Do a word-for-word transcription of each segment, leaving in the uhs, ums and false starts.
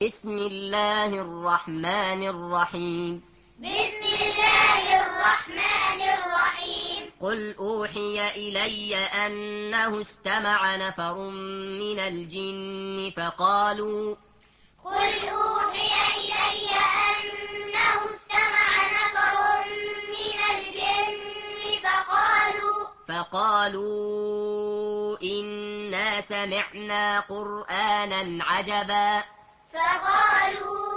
بسم الله الرحمن الرحيم بسم الله الرحمن الرحيم قل أوحي إلي أنه استمع نفر من الجن فقالوا قل أوحي إلي أنه استمع نفر من الجن فقالوا فقالوا إنا سمعنا قرآنا عجبا فقالوا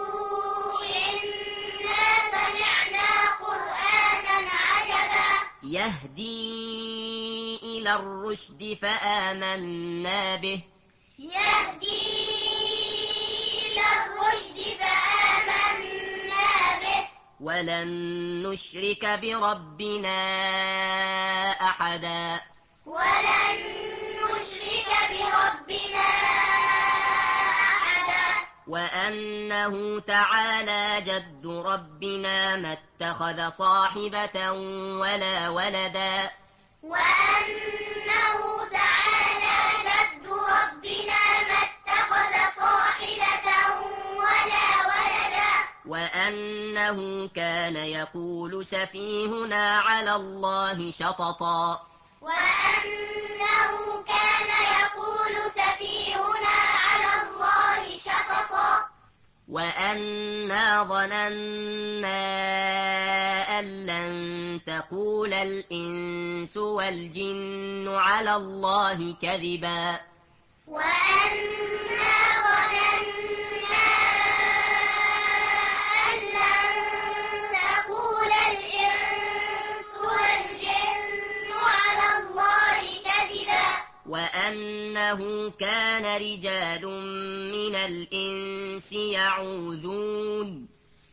إنا سمعنا قرآنا عجبا يهدي إلى الرشد فآمنا به يهدي إلى الرشد فآمنا به ولن نشرك بربنا أحدا ولن نشرك بربنا أحدا وأنه تعالى جد ربنا ما اتخذ صاحبة ولا ولدا وأنه تعالى جد ربنا ما اتخذ صاحبة ولا ولدا وأنه كان يقول سفيهنا على الله شططا وأنه كان يقول سفيهنا على الله شططا وأنا ظننا أن لن تقول الإنس والجن على الله كذبا وأنا ظننا أن لن تقول الإنس والجن على الله كذبا وأنه كان رجال من الإنس يعوذون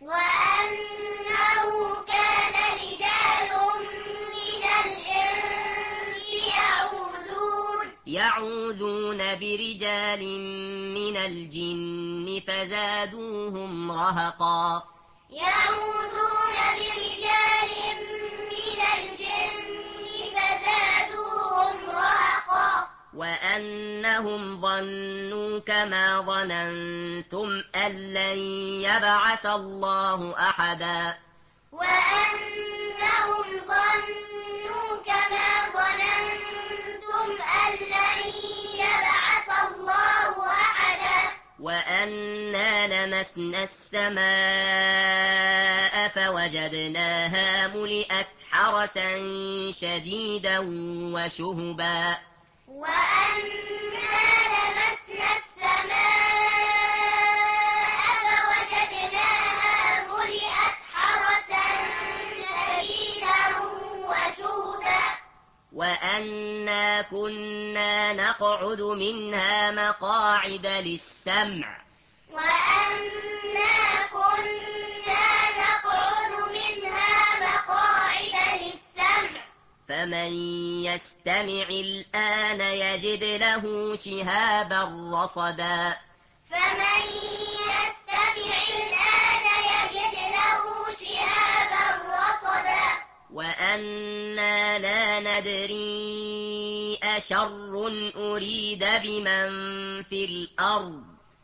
وأنه كان رجال من الإنس يعوذون يعوذون برجال من الجن فزادوهم رهقا يعوذون برجال من الجن فزادوهم رهقا وأنهم ظنوا كما ظننتم أن لن يبعث الله أحدا وأنهم ظنوا كما ظننتم أن لن يبعث الله أحدا وأنا لمسنا السماء فوجدناها ملئت حرسا شديدا وشهبا وأنا لمسنا السماء فوجدناها ملئت حرسا شديدا وشهبا وأنا كنا نقعد منها مقاعد للسمع وأنا كنا نقعد منها مقاعد للسمع فمن يستمع الآن يجد له شهابا رصدا فمن يستمع الآن يجد له شهابا رصدا وأنا لا ندري أشر أريد بمن في الأرض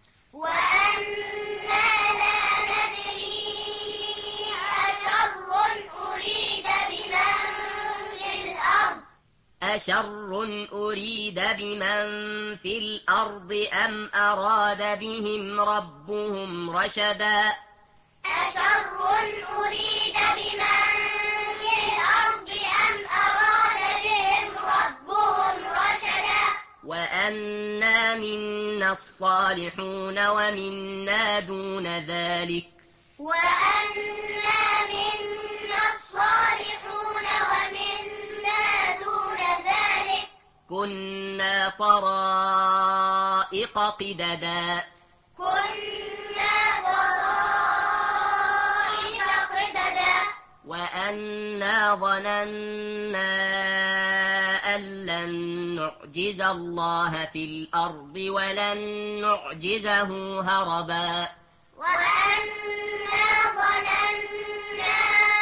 وأنا لا ندري أشر أريد بمن في الأرض أشر أريد بمن في الأرض أم أراد بهم ربهم رشدا أشر أريد بمن في الأرض أم أراد بهم ربهم رشدا وأنا منا الصالحون ومنا دون ذلك وأنا منا الصالحون ومنا دون ذلك كنا طرائق قددا كنا طرائق قددا وأنا ظننا أن لن نعجز الله في الأرض ولن نعجزه هربا وأنا ظننا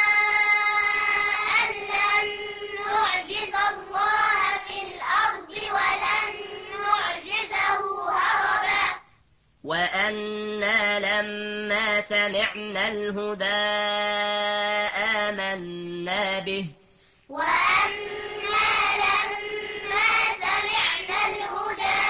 أن لن نعجز الله في الأرض ولن نعجزه هربا وأنا لما سمعنا الهدى آمنا به وأنا لما سمعنا الهدى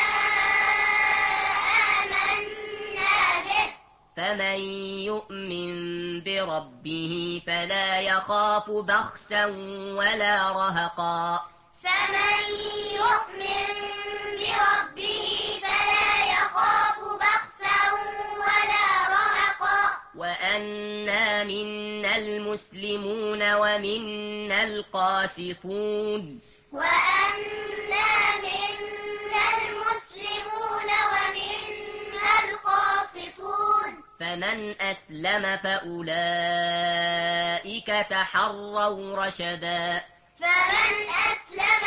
آمنا به فمن يؤمن بربه فلا يخاف بخسا ولا رهقا فمن يؤمن بربه فلا يخاف بخسا ولا رهقا وأنا منا المسلمون ومنا القاسطون وأنا منا المسلمون ومنا القاسطون فمن أسلم فأولئك تحروا رشدا فمن أسلم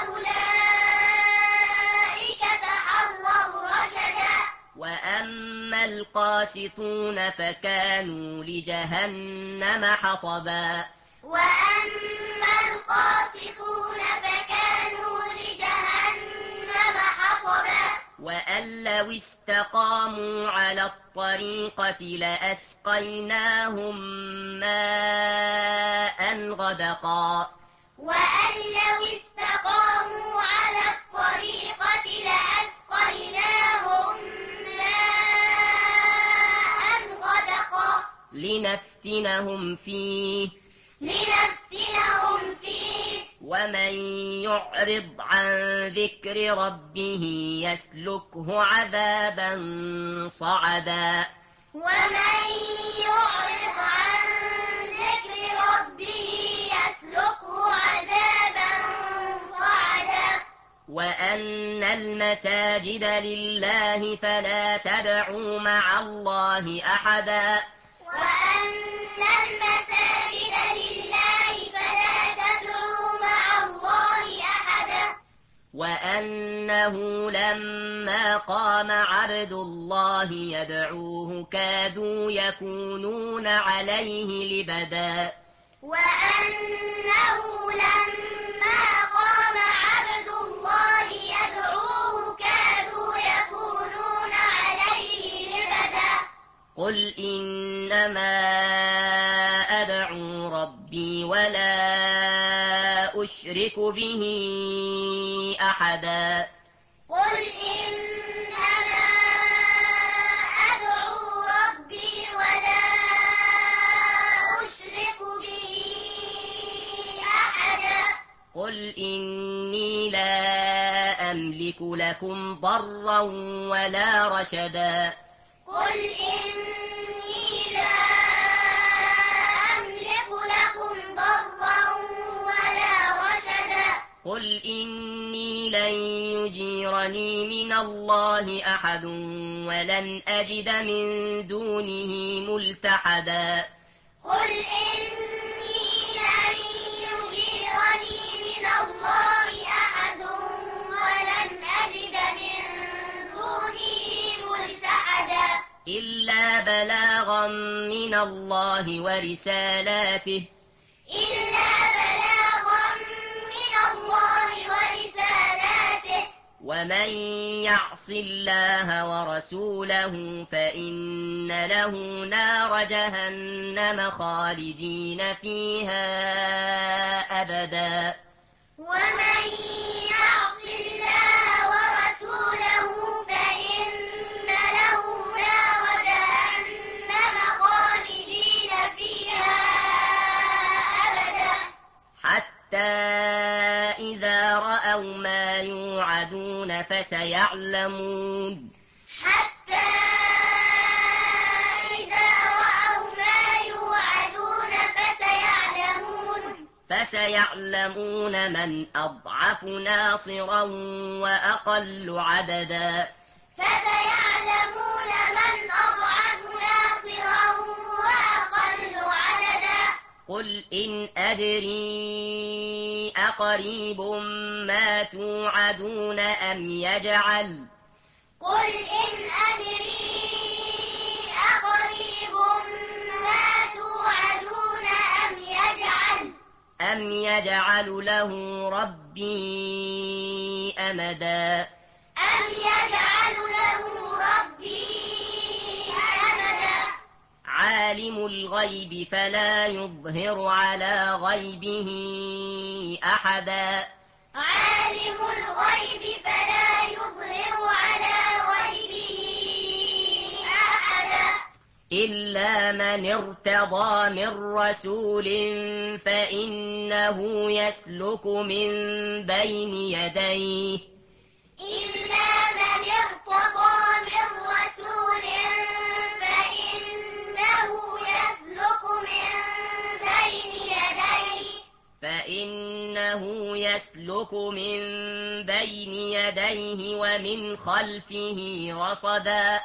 فأولئك تحروا رشدا وأما القاسطون فكانوا لجهنم حطبا وأما القاسطون فكانوا لجهنم حطبا وأن لو استقاموا على الطريقة لأسقيناهم ماء غدقا وأن لو استقاموا على الطريقة لأسقيناهم ماء غدقا لنفتنهم فيه لنفتنهم فيه ومن يعرض عن ذكر ربه يسلكه عذابا صعدا ومن يعرض عن ذكر ربه يسلكه عذابا صعدا وأن المساجد لله فلا تدعوا مع الله أحدا وأن المساجد لله فلا تدعوا مع الله أحدا وأنه لما قام عبد الله يدعوه كادوا يكونون عليه لبدا وأنه لما قام عبد الله يدعوه كادوا يكونون عليه لبدا قل إنما أدعو ربي ولا أشرك به أحدا قل إنما أدعو ربي ولا أشرك به أحدا قل إني لا أملك لكم ضرا ولا رشدا قل إني لا أملك لكم ضرا ولا رشدا قل إني لن يجيرني من الله أحد ولن أجد من دونه ملتحدا قل إني لن يجيرني من الله أحد ولن أجد من دونه ملتحدا إلا بلاغا من الله ورسالاته إلا بلاغا من الله ورسالاته ومن يعص الله ورسوله فإن له نار جهنم خالدين فيها أبدا ومن يعص الله ورسوله فإن له نار جهنم خالدين فيها أبدا حتى إذا رأوا ما يوعدون فسيعلمون حتى إذا رأوا ما يوعدون فسيعلمون فسيعلمون من أضعف ناصرا وأقل عددا فسيعلمون من أضعف ناصرا وأقل عددا قل إن أدري أقريب ما توعدون أم يجعل قل إن أدري أقريب ما توعدون أم يجعل أم يجعل له ربي أمدا أم يجعل له ربي عالم الغيب فلا يظهر على غيبه أحدا عالم الغيب فلا يظهر على غيبه أحدا إلا من ارتضى من رسول فإنه يسلك من بين يديه إلا من ارتضى من رسول فإنه يسلك من بين يديه فإنه يسلك من بين يديه ومن خلفه رصدا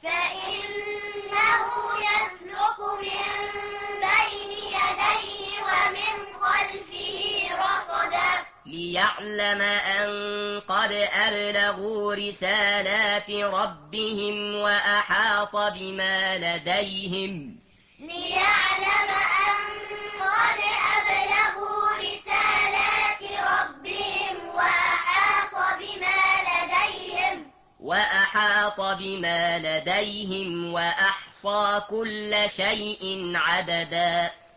فإنه يسلك من بين يديه ومن خلفه رصدا ليعلم أن قد أبلغوا رسالات ربهم وأحاط بما لديهم ليعلم أن قد أبلغوا رسالات ربهم وأحاط بما لديهم وأحاط بما لديهم وأحصى كل شيء عددا